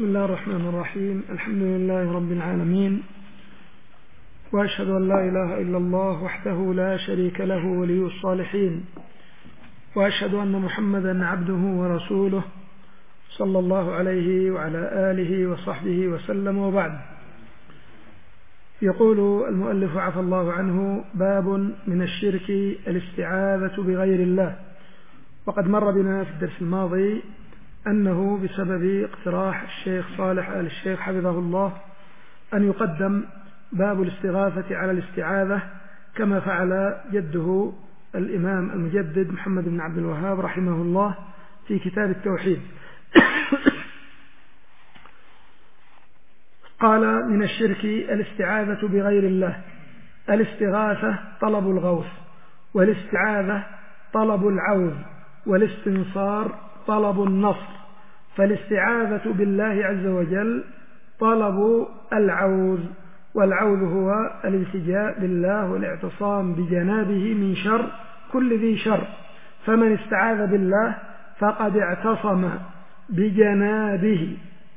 بسم الله الرحمن الرحيم. الحمد لله رب العالمين، وأشهد أن لا إله إلا الله وحده لا شريك له ولي الصالحين، وأشهد أن محمدا عبده ورسوله صلى الله عليه وعلى آله وصحبه وسلم، وبعد. يقول المؤلف عفى الله عنه: باب من الشرك الاستعاذة بغير الله. وقد مر بنا في الدرس الماضي أنه بسبب اقتراح الشيخ صالح آل الشيخ حفظه الله أن يقدم باب الاستغاثة على الاستعاذة، كما فعل جده الإمام المجدد محمد بن عبد الوهاب رحمه الله في كتاب التوحيد. قال: من الشرك الاستعاذة بغير الله. الاستغاثة طلب الغوث، والاستعاذة طلب العوذ، والاستنصار طلب النصر. فالاستعاذة بالله عز وجل طلب العوذ، والعوذ هو الالتجاء بالله والاعتصام بجنابه من شر كل ذي شر. فمن استعاذ بالله فقد اعتصم بجنابه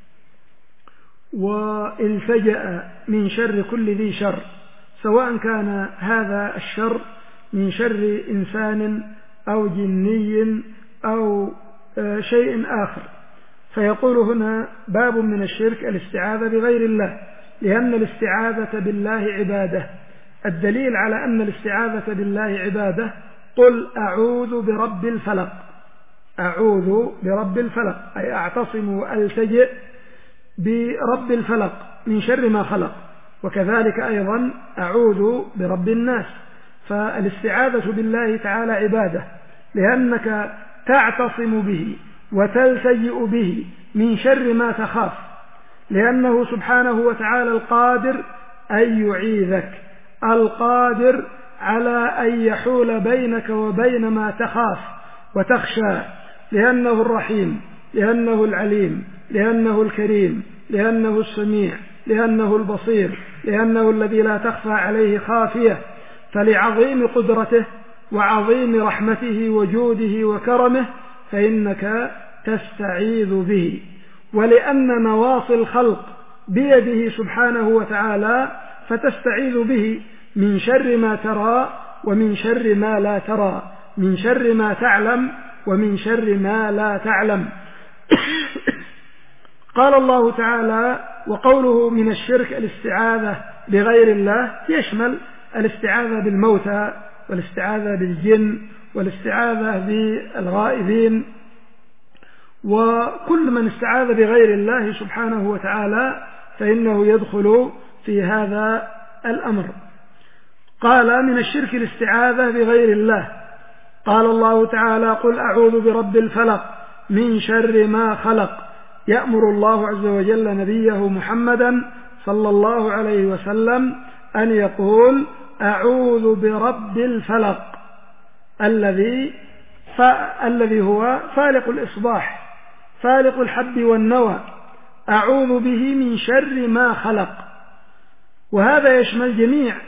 والتجأ من شر كل ذي شر، سواء كان هذا الشر من شر إنسان أو جني أو شيء آخر. فيقول هنا: باب من الشرك الاستعاذة بغير الله، لأن الاستعاذة بالله عبادة. الدليل على أن الاستعاذة بالله عبادة: قل أعوذ برب الفلق. أعوذ برب الفلق أي أعتصم وألتجئ برب الفلق من شر ما خلق. وكذلك أيضا أعوذ برب الناس. فالاستعاذة بالله تعالى عبادة، لأنك تعتصم به وتلتجئ به من شر ما تخاف، لأنه سبحانه وتعالى القادر أن يعيذك، القادر على أن يحول بينك وبين ما تخاف وتخشى، لأنه الرحيم، لأنه العليم، لأنه الكريم، لأنه السميع، لأنه البصير، لأنه الذي لا تخفى عليه خافية. فلعظيم قدرته وعظيم رحمته وجوده وكرمه فإنك تستعيذ به، ولأن نواصي الخلق بيده سبحانه وتعالى فتستعيذ به من شر ما ترى ومن شر ما لا ترى، من شر ما تعلم ومن شر ما لا تعلم. قال الله تعالى: وقوله من الشرك الاستعاذة بغير الله يشمل الاستعاذة بالموتى، والاستعاذة بالجن، والاستعاذة بالغائبين، وكل من استعاذ بغير الله سبحانه وتعالى فإنه يدخل في هذا الأمر. قال: من الشرك الاستعاذة بغير الله. قال الله تعالى: قل أعوذ برب الفلق من شر ما خلق. يأمر الله عز وجل نبيه محمدا صلى الله عليه وسلم أن يقول: أعوذ برب الفلق الذي هو فالق الإصباح، فالق الحب والنوى، أعوذ به من شر ما خلق. وهذا يشمل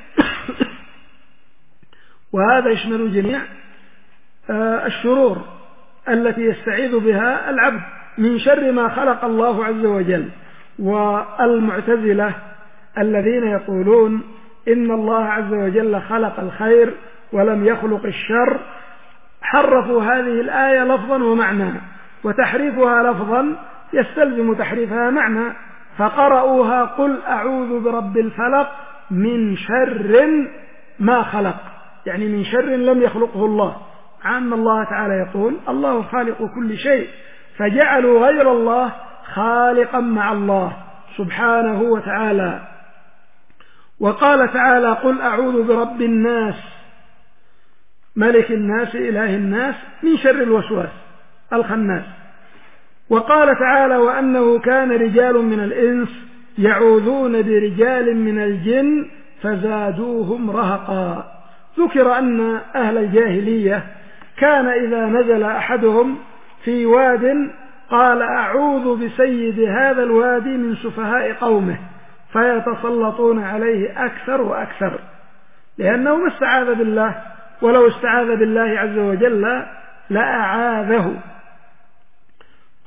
جميع الشرور التي يستعيذ بها العبد من شر ما خلق الله عز وجل. والمعتزلة الذين يقولون إن الله عز وجل خلق الخير ولم يخلق الشر حرفوا هذه الآية لفظا ومعنى، وتحريفها لفظا يستلزم تحريفها معنى، فقرأوها: قل أعوذ برب الفلق من شر ما خلق، يعني من شر لم يخلقه الله، مع أن الله تعالى يقول: الله خالق كل شيء، فجعلوا غير الله خالقا مع الله سبحانه وتعالى. وقال تعالى: قل أعوذ برب الناس ملك الناس إله الناس من شر الوسواس الخناس. وقال تعالى: وأنه كان رجال من الإنس يعوذون برجال من الجن فزادوهم رهقا. ذكر أن أهل الجاهلية كان إذا نزل أحدهم في واد قال: أعوذ بسيد هذا الوادي من سفهاء قومه، فيتسلطون عليه أكثر وأكثر، لأنه ما استعاذ بالله، ولو استعاذ بالله عز وجل لأعاذه.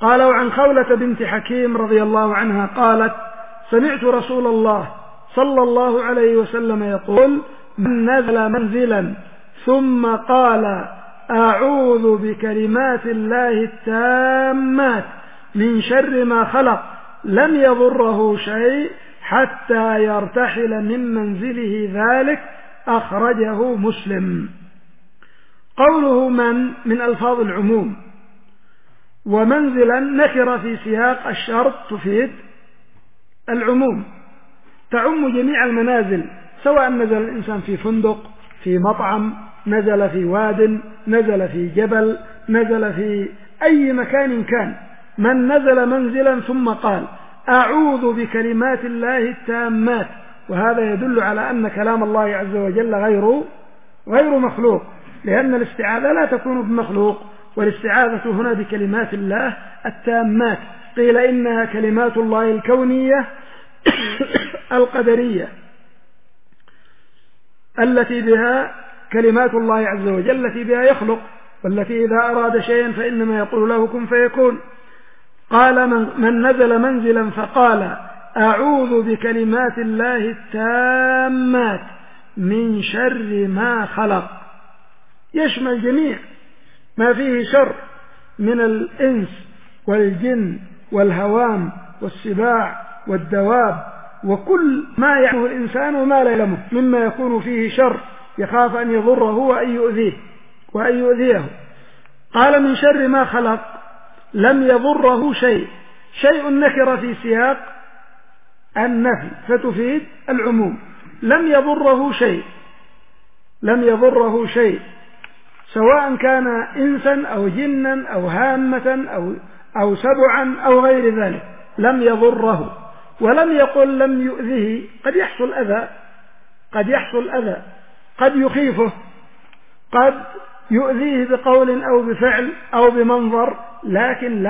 قالوا عن خولة بنت حكيم رضي الله عنها قالت: سمعت رسول الله صلى الله عليه وسلم يقول: من نزل منزلا ثم قال: أعوذ بكلمات الله التامات من شر ما خلق لم يضره شيء حتى يرتحل من منزله ذلك. أخرجه مسلم. قوله من ألفاظ العموم، ومنزلا نكر في سياق الشرط تفيد العموم، تعم جميع المنازل، سواء نزل الإنسان في فندق، في مطعم، نزل في واد، نزل في جبل، نزل في أي مكان كان. من نزل منزلا ثم قال: أعوذ بكلمات الله التامات، وهذا يدل على أن كلام الله عز وجل غير مخلوق، لأن الاستعاذة لا تكون بمخلوق، والاستعاذة هنا بكلمات الله التامات. قيل إنها كلمات الله الكونية القدرية التي بها كلمات الله عز وجل، التي بها يخلق، والتي إذا أراد شيئا فإنما يقول له كن فيكون. قال: من نزل منزلا فقال: أعوذ بكلمات الله التامات من شر ما خلق، يشمل جميع ما فيه شر من الإنس والجن والهوام والسباع والدواب، وكل ما يعلمه الإنسان وما لا يعلمه مما يكون فيه شر يخاف أن يضره وأن يؤذيه. قال: من شر ما خلق لم يضره شيء نكر في سياق النفي فتفيد العموم. لم يضره شيء سواء كان إنسا أو جنا أو هامة أو سبعا أو غير ذلك، لم يضره. ولم يقل لم يؤذه، قد يحصل أذى، قد يخيفه، قد يؤذيه بقول أو بفعل أو بمنظر، لكن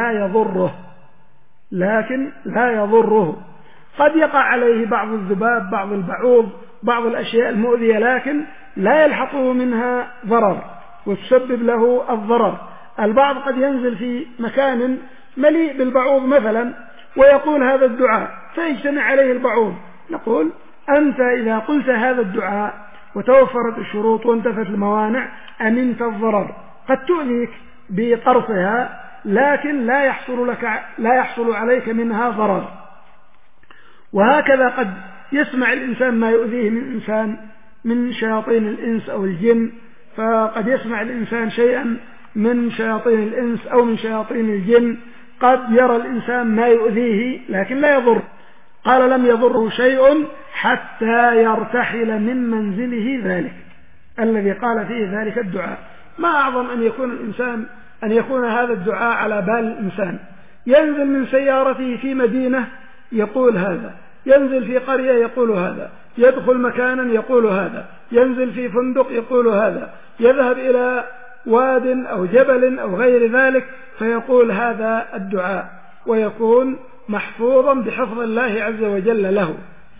لا يضره. قد يقع عليه بعض الذباب، بعض البعوض، بعض الأشياء المؤذية، لكن لا يلحقه منها ضرر وتسبب له الضرر. البعض قد ينزل في مكان مليء بالبعوض مثلا ويقول هذا الدعاء فيجتمع عليه البعوض، نقول: أنت إذا قلت هذا الدعاء وتوفرت الشروط وانتفت الموانع أمنت الضرر. قد تؤذيك بقرصها، لكن لا يحصل عليك منها ضرر. وهكذا قد يسمع الإنسان ما يؤذيه من إنسان من شياطين الإنس أو الجن، فقد يسمع الإنسان شيئا من شياطين الإنس أو من شياطين الجن، قد يرى الإنسان ما يؤذيه لكن لا يضر. قال: لم يضره شيء حتى يرتحل من منزله ذلك، الذي قال فيه ذلك الدعاء. ما أعظم أن يكون هذا الدعاء على بال الإنسان، ينزل من سيارته في مدينة يقول هذا، ينزل في قرية يقول هذا، يدخل مكانا يقول هذا، ينزل في فندق يقول هذا، يذهب إلى واد أو جبل أو غير ذلك فيقول هذا الدعاء، ويكون محفوظا بحفظ الله عز وجل له.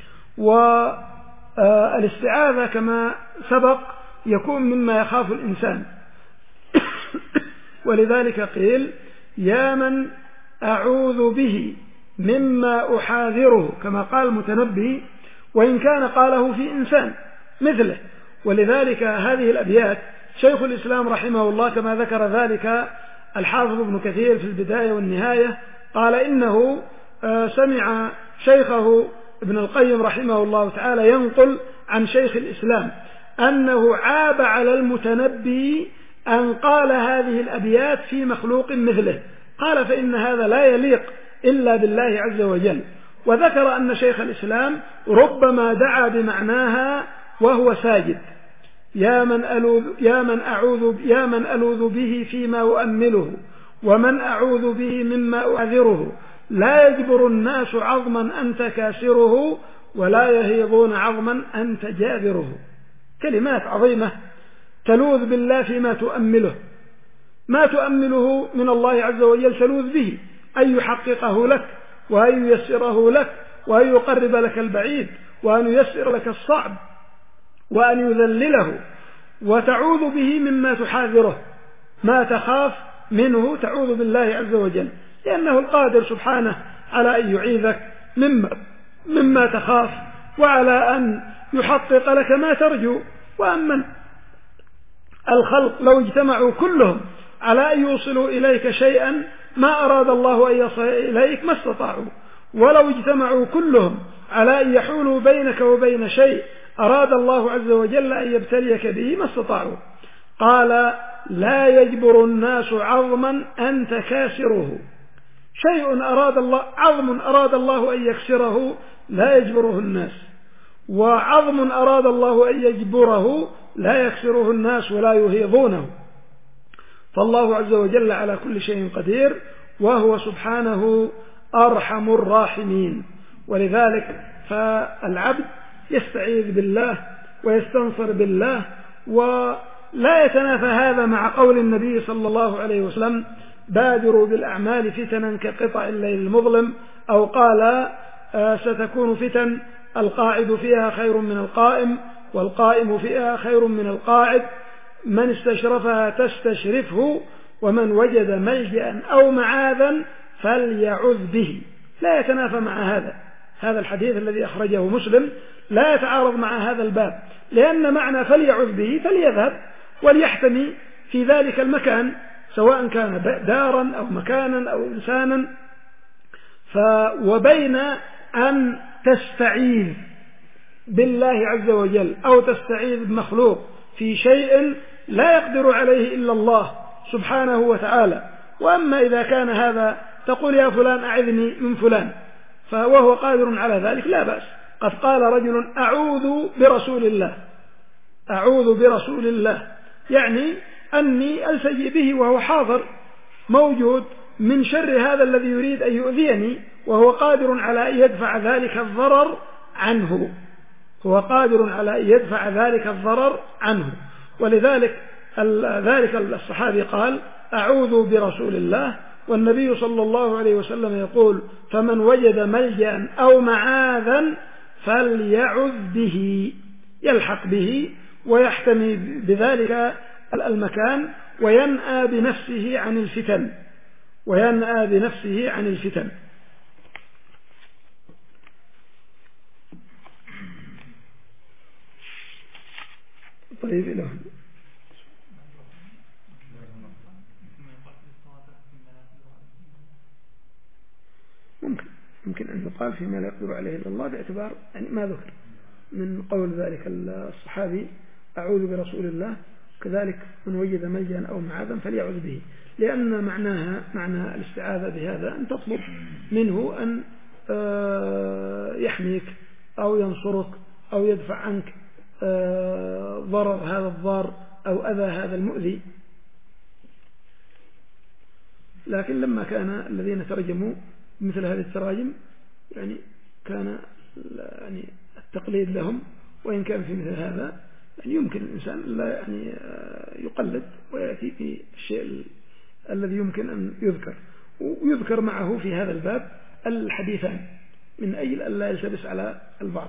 والاستعاذة كما سبق يكون مما يخاف الإنسان ولذلك قيل: يا من أعوذ به مما أحاذره، كما قال المتنبي، وإن كان قاله في إنسان مثله. ولذلك هذه الأبيات شيخ الإسلام رحمه الله كما ذكر ذلك الحافظ ابن كثير في البداية والنهاية، قال إنه سمع شيخه ابن القيم رحمه الله تعالى ينقل عن شيخ الإسلام أنه عاب على المتنبي أن قال هذه الأبيات في مخلوق مثله، قال: فإن هذا لا يليق إلا بالله عز وجل. وذكر أن شيخ الإسلام ربما دعا بمعناها وهو ساجد: يا من ألوذ به فيما أؤمله، ومن أعوذ به مما أعذره، لا يجبر الناس عظما أنت كاسره، ولا يهيضون عظما أنت جابره. كلمات عظيمة تلوذ بالله فيما تؤمله، ما تؤمله من الله عز وجل تلوذ به، أن يحققه لك وأن ييسره لك وأن يقرب لك البعيد وأن ييسر لك الصعب وأن يذلله، وتعوذ به مما تحاذره، ما تخاف منه تعوذ بالله عز وجل. لأنه القادر سبحانه على أن يعيذك مما تخاف، وعلى أن يحقق لك ما ترجو. وأما الخلق لو اجتمعوا كلهم على أن يوصلوا إليك شيئا ما أراد الله أن يصل إليك ما استطاعوا، ولو اجتمعوا كلهم على أن يحولوا بينك وبين شيء أراد الله عز وجل أن يبتليك به ما استطاعوا. قال: لا يجبر الناس عظما أنت كاسره. شيء عظم أراد الله أن يكسره لا يجبره الناس، وعظم أراد الله أن يجبره لا يكسره الناس ولا يهيضونه. فالله عز وجل على كل شيء قدير، وهو سبحانه أرحم الراحمين. ولذلك فالعبد يستعيذ بالله ويستنصر بالله، ولا يتنافى هذا مع قول النبي صلى الله عليه وسلم: بادروا بالأعمال فتنا كقطع الليل المظلم، أو قال: ستكون فتن القاعد فيها خير من القائم، والقائم فيها خير من القاعد، من استشرفها تستشرفه، ومن وجد ملجأ أو معاذا فليعذ به. لا يتنافى مع هذا الحديث الذي أخرجه مسلم، لا يتعارض مع هذا الباب، لأن معنى فليعذ به فليذهب وليحتمي في ذلك المكان، سواء كان دارا أو مكانا أو إنسانا. وبين أن تستعيذ بالله عز وجل أو تستعيذ بمخلوق في شيء لا يقدر عليه إلا الله سبحانه وتعالى. وأما إذا كان هذا تقول: يا فلان أعذني من فلان، وهو قادر على ذلك، لا بأس. قد قال رجل: أعوذ برسول الله، أعوذ برسول الله، يعني أني ألتجئ به وهو حاضر موجود من شر هذا الذي يريد أن يؤذيني، وهو قادر على أن يدفع ذلك الضرر عنه، هو قادر على أن يدفع ذلك الضرر عنه. ولذلك ذلك الصحابي قال: أعوذ برسول الله، والنبي صلى الله عليه وسلم يقول: فمن وجد ملجأ أو معاذا فليعذ به، يلحق به ويحتمي بذلك المكان، وينأى بنفسه عن الفتن، وينأى بنفسه عن الفتن. طيب إلى هنا. ممكن أن يقال فيما لا يقدر عليه إلا الله، باعتبار يعني ما ذكر من قول ذلك الصحابي: أعوذ برسول الله، كذلك من وجد ملجأ أو معاذا فليعوذ به، لأن معنى الاستعاذة بهذا أن تطلب منه أن يحميك أو ينصرك أو يدفع عنك ضرر هذا الضار أو أذى هذا المؤذي. لكن لما كان الذين ترجموا مثل هذه التراجم يعني كان يعني التقليد لهم، وإن كان في مثل هذا يعني يمكن الإنسان لا يعني يقلد ويأتي في الشيء الذي يمكن أن يذكر، ويذكر معه في هذا الباب الحديثان من أجل أن لا يلتبس على البعض.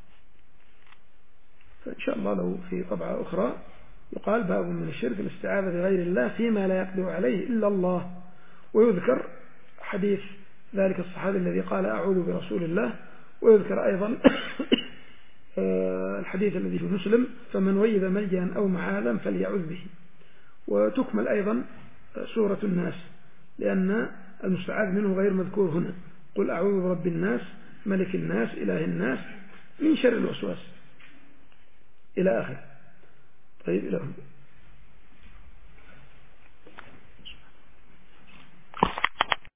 فإن شاء الله لو في طبعة أخرى يقال: باب من الشرك الاستعاذة بغير الله فيما لا يقدر عليه إلا الله، ويذكر حديث ذلك الصحابي الذي قال: أعوذ برسول الله، ويذكر أيضا الحديث الذي في مسلم: فمن وجد ملجأ أو معاذا فليعذ به. وتكمل أيضا سورة الناس، لأن المستعاذ منه غير مذكور هنا: قل أعوذ برب الناس ملك الناس إله الناس من شر الوسواس إلى آخر. طيب إلى هنا.